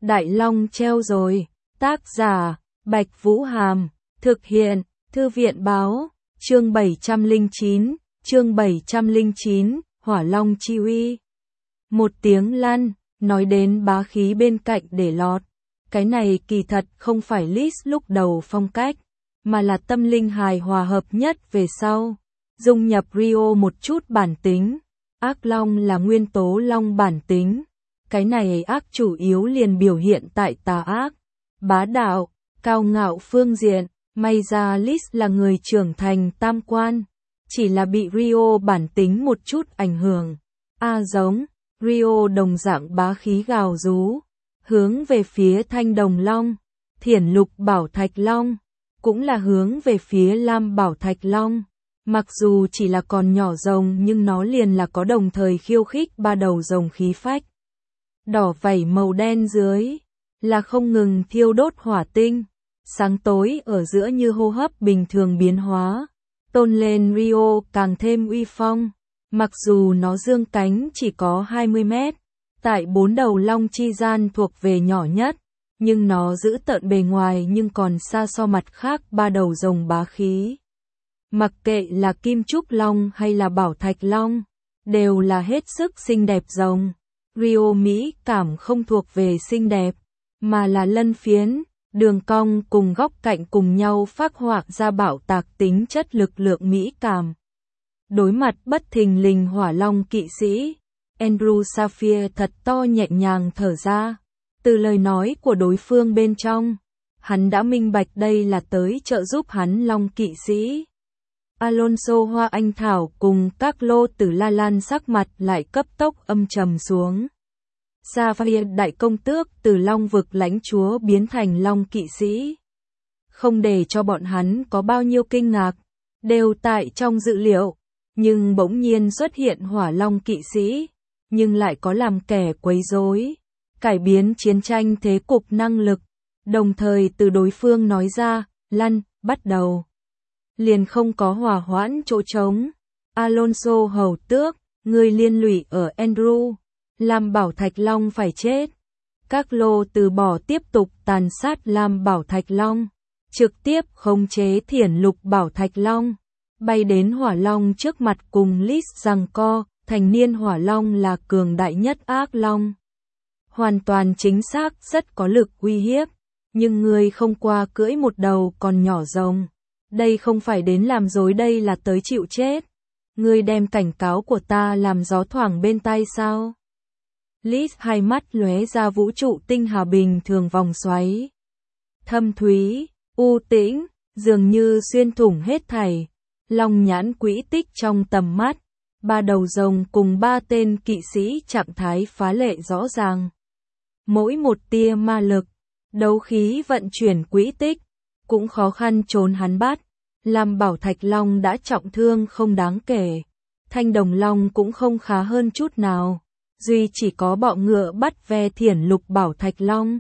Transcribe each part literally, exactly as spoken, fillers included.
Đại Long treo rồi. Tác giả, Bạch Vũ Hàm. Thực hiện, Thư viện Báo. Chương bảy trăm lẻ chín, chương bảy trăm lẻ chín, Hỏa Long chi uy. Một tiếng lăn, nói đến bá khí bên cạnh để lọt. Cái này kỳ thật không phải Liz lúc đầu phong cách, mà là tâm linh hài hòa hợp nhất về sau. Dung nhập Rio một chút bản tính. Ác Long là nguyên tố Long bản tính. Cái này ác chủ yếu liền biểu hiện tại tà ác, bá đạo, cao ngạo phương diện. May ra Liz là người trưởng thành tam quan, chỉ là bị Rio bản tính một chút ảnh hưởng. A giống, Rio đồng dạng bá khí gào rú, hướng về phía Thanh Đồng Long, Thiển Lục Bảo Thạch Long, cũng là hướng về phía Lam Bảo Thạch Long. Mặc dù chỉ là còn nhỏ rồng nhưng nó liền là có đồng thời khiêu khích ba đầu rồng khí phách. Đỏ vảy màu đen dưới, là không ngừng thiêu đốt hỏa tinh. Sáng tối ở giữa như hô hấp bình thường biến hóa, tôn lên Rio càng thêm uy phong. Mặc dù nó dương cánh chỉ có hai mươi mét, tại bốn đầu long chi gian thuộc về nhỏ nhất, nhưng nó giữ tợn bề ngoài nhưng còn xa so mặt khác ba đầu rồng bá khí. Mặc kệ là Kim Trúc Long hay là Bảo Thạch Long, đều là hết sức xinh đẹp rồng. Rio mỹ cảm không thuộc về xinh đẹp, mà là lân phiến. Đường cong cùng góc cạnh cùng nhau phác họa ra bạo tạc tính chất lực lượng mỹ cảm. Đối mặt bất thình lình hỏa long kỵ sĩ, Andrew Sapphire thật to nhẹ nhàng thở ra. Từ lời nói của đối phương bên trong, hắn đã minh bạch đây là tới trợ giúp hắn long kỵ sĩ. Alonso Hoa Anh Thảo cùng các lô tử La Lan sắc mặt lại cấp tốc âm trầm xuống. Sapphire đại công tước từ Long vực lãnh chúa biến thành Long kỵ sĩ. Không để cho bọn hắn có bao nhiêu kinh ngạc, đều tại trong dự liệu, nhưng bỗng nhiên xuất hiện hỏa Long kỵ sĩ, nhưng lại có làm kẻ quấy rối, cải biến chiến tranh thế cục năng lực, đồng thời từ đối phương nói ra, lăn, bắt đầu. Liền không có hòa hoãn chỗ trống. Alonso hầu tước, người liên lụy ở Andrew. Lam Bảo Thạch Long phải chết. Các lô từ bỏ tiếp tục tàn sát Lam Bảo Thạch Long, trực tiếp khống chế Thiển Lục Bảo Thạch Long, bay đến Hỏa Long trước mặt cùng Liz giằng co. Thành niên Hỏa Long là cường đại nhất ác long, hoàn toàn chính xác rất có lực uy hiếp, nhưng ngươi không qua cưỡi một đầu còn nhỏ rồng, đây không phải đến làm dối, đây là tới chịu chết. Ngươi đem cảnh cáo của ta làm gió thoảng bên tai sao? Liz hai mắt lóe ra vũ trụ tinh hà bình thường vòng xoáy. Thâm thúy, u tĩnh, dường như xuyên thủng hết thảy. Long nhãn quỹ tích trong tầm mắt. Ba đầu rồng cùng ba tên kỵ sĩ trạng thái phá lệ rõ ràng. Mỗi một tia ma lực, đấu khí vận chuyển quỹ tích, cũng khó khăn trốn hắn bắt. Lam Bảo Thạch Long đã trọng thương không đáng kể. Thanh Đồng Long cũng không khá hơn chút nào. Duy chỉ có bọ ngựa bắt ve Thiển Lục Bảo Thạch Long.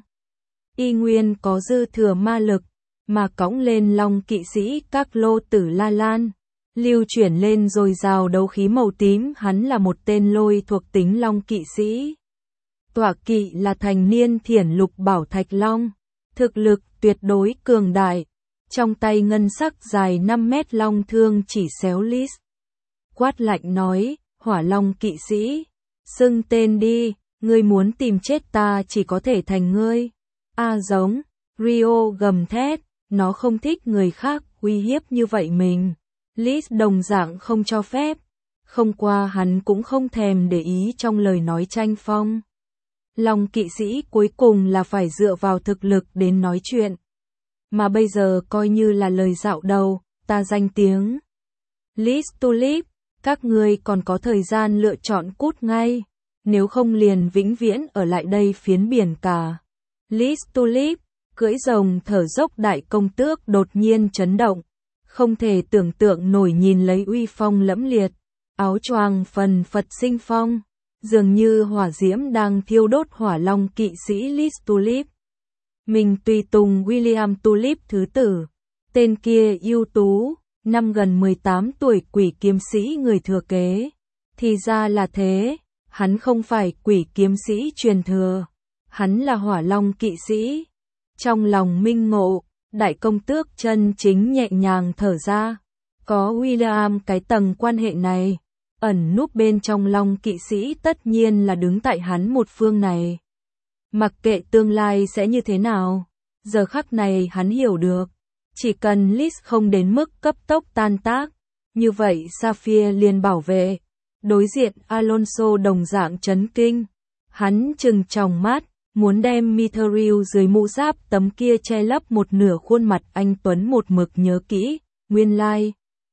Y nguyên có dư thừa ma lực, mà cõng lên long kỵ sĩ các lô tử La Lan. Lưu chuyển lên rồi rào đấu khí màu tím, hắn là một tên lôi thuộc tính long kỵ sĩ. Tọa kỵ là thành niên Thiển Lục Bảo Thạch Long. Thực lực tuyệt đối cường đại. Trong tay ngân sắc dài năm mét long thương chỉ xéo Liz. Quát lạnh nói, Hỏa Long kỵ sĩ. Xưng tên đi, ngươi muốn tìm chết ta chỉ có thể thành ngươi. A giống, Rio gầm thét, nó không thích người khác uy hiếp như vậy mình. Liz đồng dạng không cho phép, không qua hắn cũng không thèm để ý trong lời nói tranh phong. Long kỵ sĩ cuối cùng là phải dựa vào thực lực đến nói chuyện. Mà bây giờ coi như là lời dạo đầu, ta danh tiếng. Liz Tulip, các ngươi còn có thời gian lựa chọn cút ngay, nếu không liền vĩnh viễn ở lại đây phiến biển cả. Liz Tulip, cưỡi rồng thở dốc đại công tước đột nhiên chấn động, không thể tưởng tượng nổi nhìn lấy uy phong lẫm liệt, áo choàng phần phật sinh phong, dường như hỏa diễm đang thiêu đốt Hỏa Long kỵ sĩ Liz Tulip. Mình tùy tùng William Tulip thứ tử, tên kia ưu tú. Năm gần mười tám tuổi quỷ kiếm sĩ người thừa kế. Thì ra là thế, hắn không phải quỷ kiếm sĩ truyền thừa. Hắn là Hỏa Long kỵ sĩ. Trong lòng minh ngộ, đại công tước chân chính nhẹ nhàng thở ra. Có William cái tầng quan hệ này, ẩn núp bên trong Long kỵ sĩ tất nhiên là đứng tại hắn một phương này. Mặc kệ tương lai sẽ như thế nào, giờ khắc này hắn hiểu được, chỉ cần Liz không đến mức cấp tốc tan tác, như vậy Sapphire liền bảo vệ. Đối diện Alonso đồng dạng chấn kinh, hắn trừng tròng mắt, muốn đem Mithril dưới mũ giáp tấm kia che lấp một nửa khuôn mặt anh tuấn một mực nhớ kỹ, nguyên lai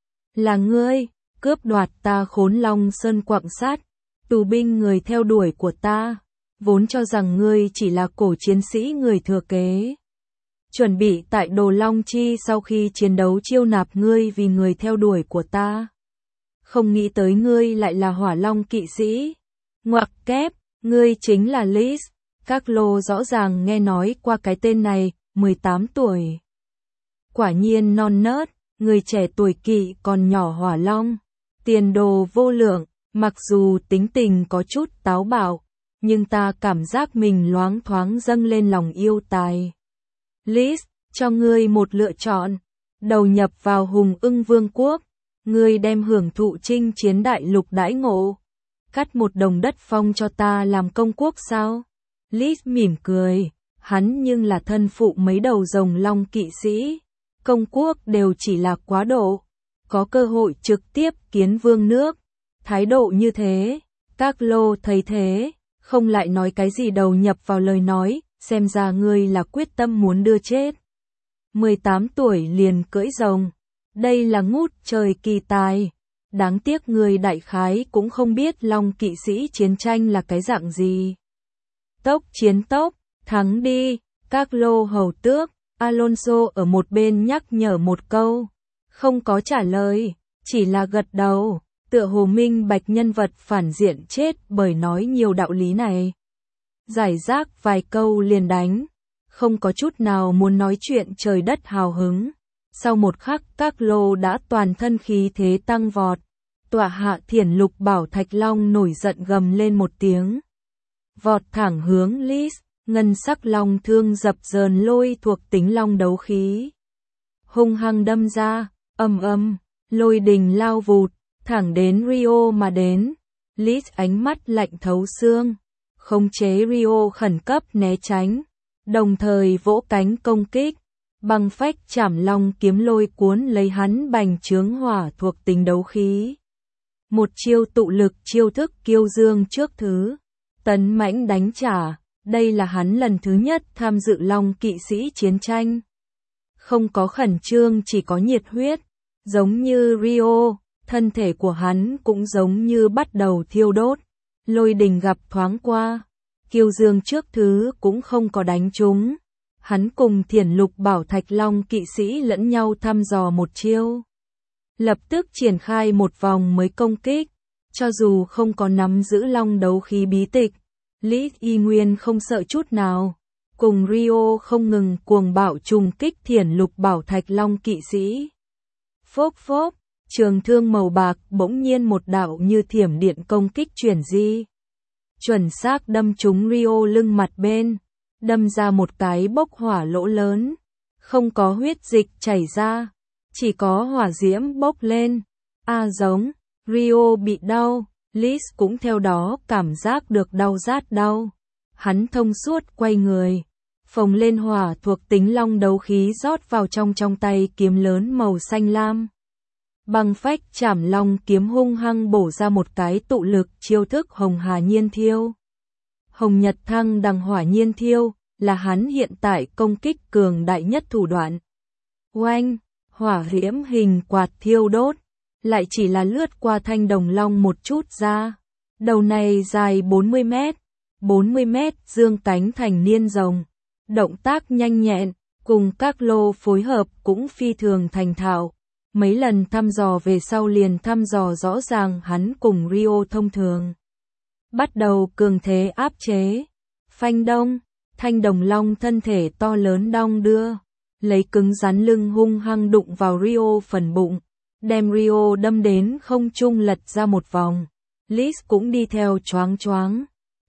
là ngươi, cướp đoạt ta Khốn Long Sơn quặng sắt, tù binh người theo đuổi của ta, vốn cho rằng ngươi chỉ là cổ chiến sĩ người thừa kế. Chuẩn bị tại Đồ Long Chi sau khi chiến đấu chiêu nạp ngươi vì người theo đuổi của ta. Không nghĩ tới ngươi lại là Hỏa Long kỵ sĩ. Ngoặc kép, ngươi chính là Liz. Các lô rõ ràng nghe nói qua cái tên này, mười tám tuổi. Quả nhiên non nớt, người trẻ tuổi kỵ còn nhỏ Hỏa Long. Tiền đồ vô lượng, mặc dù tính tình có chút táo bạo, nhưng ta cảm giác mình loáng thoáng dâng lên lòng yêu tài. Liz, cho ngươi một lựa chọn, đầu nhập vào Hùng Ưng Vương quốc, ngươi đem hưởng thụ chinh chiến đại lục đãi ngộ, cắt một đồng đất phong cho ta làm công quốc sao? Liz mỉm cười, hắn nhưng là thân phụ mấy đầu rồng long kỵ sĩ, công quốc đều chỉ là quá độ, có cơ hội trực tiếp kiến vương nước, thái độ như thế, các lô thấy thế, không lại nói cái gì đầu nhập vào lời nói, xem ra ngươi là quyết tâm muốn đưa chết. mười tám tuổi liền cưỡi rồng, đây là ngút trời kỳ tài, đáng tiếc ngươi đại khái cũng không biết Long kỵ sĩ chiến tranh là cái dạng gì. Tốc chiến tốc, thắng đi, các lô hầu tước, Alonso ở một bên nhắc nhở một câu, không có trả lời, chỉ là gật đầu, tựa hồ minh bạch nhân vật phản diện chết bởi nói nhiều đạo lý này. Giải rác vài câu liền đánh, không có chút nào muốn nói chuyện trời đất hào hứng. Sau một khắc các lô đã toàn thân khí thế tăng vọt, tọa hạ Thiển Lục Bảo Thạch Long nổi giận gầm lên một tiếng. Vọt thẳng hướng Liz, ngân sắc long thương dập dờn lôi thuộc tính long đấu khí. Hung hăng đâm ra, ầm ầm, lôi đình lao vụt, thẳng đến Rio mà đến. Liz ánh mắt lạnh thấu xương, khống chế Rio khẩn cấp né tránh, đồng thời vỗ cánh công kích. Băng phách chảm long kiếm lôi cuốn lấy hắn bành trướng hỏa thuộc tính đấu khí. Một chiêu tụ lực chiêu thức kiêu dương trước thứ, tấn mãnh đánh trả, đây là hắn lần thứ nhất tham dự Long kỵ sĩ chiến tranh. Không có khẩn trương chỉ có nhiệt huyết, giống như Rio, thân thể của hắn cũng giống như bắt đầu thiêu đốt, lôi đình gặp thoáng qua, kiêu dương trước thứ cũng không có đánh trúng. Hắn cùng Thiển Lục Bảo Thạch Long kỵ sĩ lẫn nhau thăm dò một chiêu. Lập tức triển khai một vòng mới công kích, cho dù không có nắm giữ long đấu khí bí tịch, Liz y nguyên không sợ chút nào. Cùng Rio không ngừng cuồng bạo trùng kích Thiển Lục Bảo Thạch Long kỵ sĩ. Phốc phốc, trường thương màu bạc bỗng nhiên một đạo như thiểm điện công kích chuyển di. Chuẩn xác đâm trúng Rio lưng mặt bên. Đâm ra một cái bốc hỏa lỗ lớn, không có huyết dịch chảy ra, chỉ có hỏa diễm bốc lên. A giống, Rio bị đau, Liz cũng theo đó cảm giác được đau rát đau. Hắn thông suốt quay người, phồng lên hỏa thuộc tính long đấu khí rót vào trong trong tay kiếm lớn màu xanh lam. Băng phách chảm long kiếm hung hăng bổ ra một cái tụ lực chiêu thức Hồng Hà Nhiên Thiêu. Hồng Nhật Thăng Đằng Hỏa Nhiên Thiêu là hắn hiện tại công kích cường đại nhất thủ đoạn. Oanh, hỏa diễm hình quạt thiêu đốt, lại chỉ là lướt qua thanh đồng long một chút ra. Đầu này dài bốn mươi mét, bốn mươi mét dương cánh thành niên rồng. Động tác nhanh nhẹn, cùng các lô phối hợp cũng phi thường thành thạo. Mấy lần thăm dò về sau liền thăm dò rõ ràng hắn cùng Rio thông thường. Bắt đầu cường thế áp chế. Phanh đông, thanh đồng long thân thể to lớn đong đưa, lấy cứng rắn lưng hung hăng đụng vào Rio phần bụng, đem Rio đâm đến không trung lật ra một vòng. Liz cũng đi theo choáng choáng.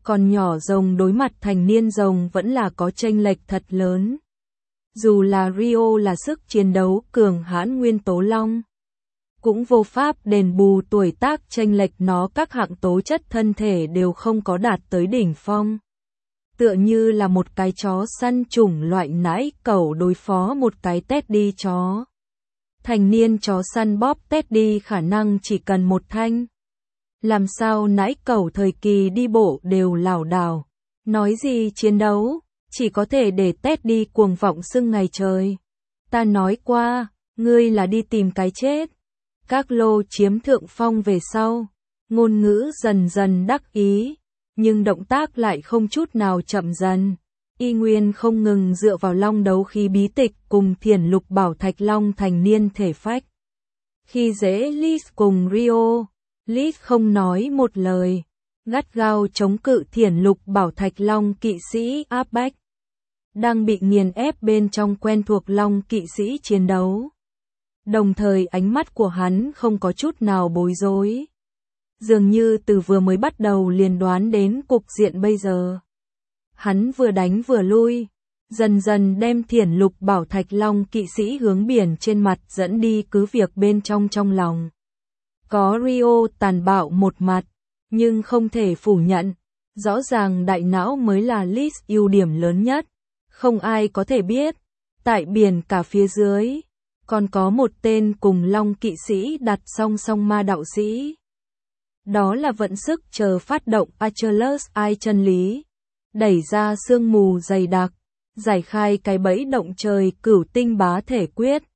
còn nhỏ rồng đối mặt thành niên rồng vẫn là có chênh lệch thật lớn. Dù là Rio là sức chiến đấu cường hãn nguyên tố long, cũng vô pháp đền bù tuổi tác chênh lệch, nó các hạng tố chất thân thể đều không có đạt tới đỉnh phong. Tựa như là một cái chó săn chủng loại nãi cẩu đối phó một cái Teddy chó. Thành niên chó săn bóp Teddy khả năng chỉ cần một thanh. Làm sao nãi cẩu thời kỳ đi bộ đều lảo đảo. Nói gì chiến đấu, chỉ có thể để Teddy cuồng vọng xưng ngày trời. Ta nói qua, ngươi là đi tìm cái chết. Các lô chiếm thượng phong về sau, ngôn ngữ dần dần đắc ý, nhưng động tác lại không chút nào chậm dần. Y nguyên không ngừng dựa vào long đấu khí bí tịch cùng thiền lục bảo thạch long thành niên thể phách. Khi dễ Liz cùng Rio, Liz không nói một lời, gắt gao chống cự thiền lục bảo thạch long kỵ sĩ áp bách. Đang bị nghiền ép bên trong quen thuộc long kỵ sĩ chiến đấu. Đồng thời ánh mắt của hắn không có chút nào bối rối. Dường như từ vừa mới bắt đầu liền đoán đến cục diện bây giờ. Hắn vừa đánh vừa lui, dần dần đem thiền lục bảo thạch long kỵ sĩ hướng biển trên mặt dẫn đi, cứ việc bên trong trong lòng. Có Rio tàn bạo một mặt, nhưng không thể phủ nhận. Rõ ràng đại não mới là Liz ưu điểm lớn nhất. Không ai có thể biết, tại biển cả phía dưới, còn có một tên cùng long kỵ sĩ đặt song song ma đạo sĩ. Đó là vận sức chờ phát động Achilles ai chân lý. Đẩy ra sương mù dày đặc, giải khai cái bẫy động trời cửu tinh bá thể quyết.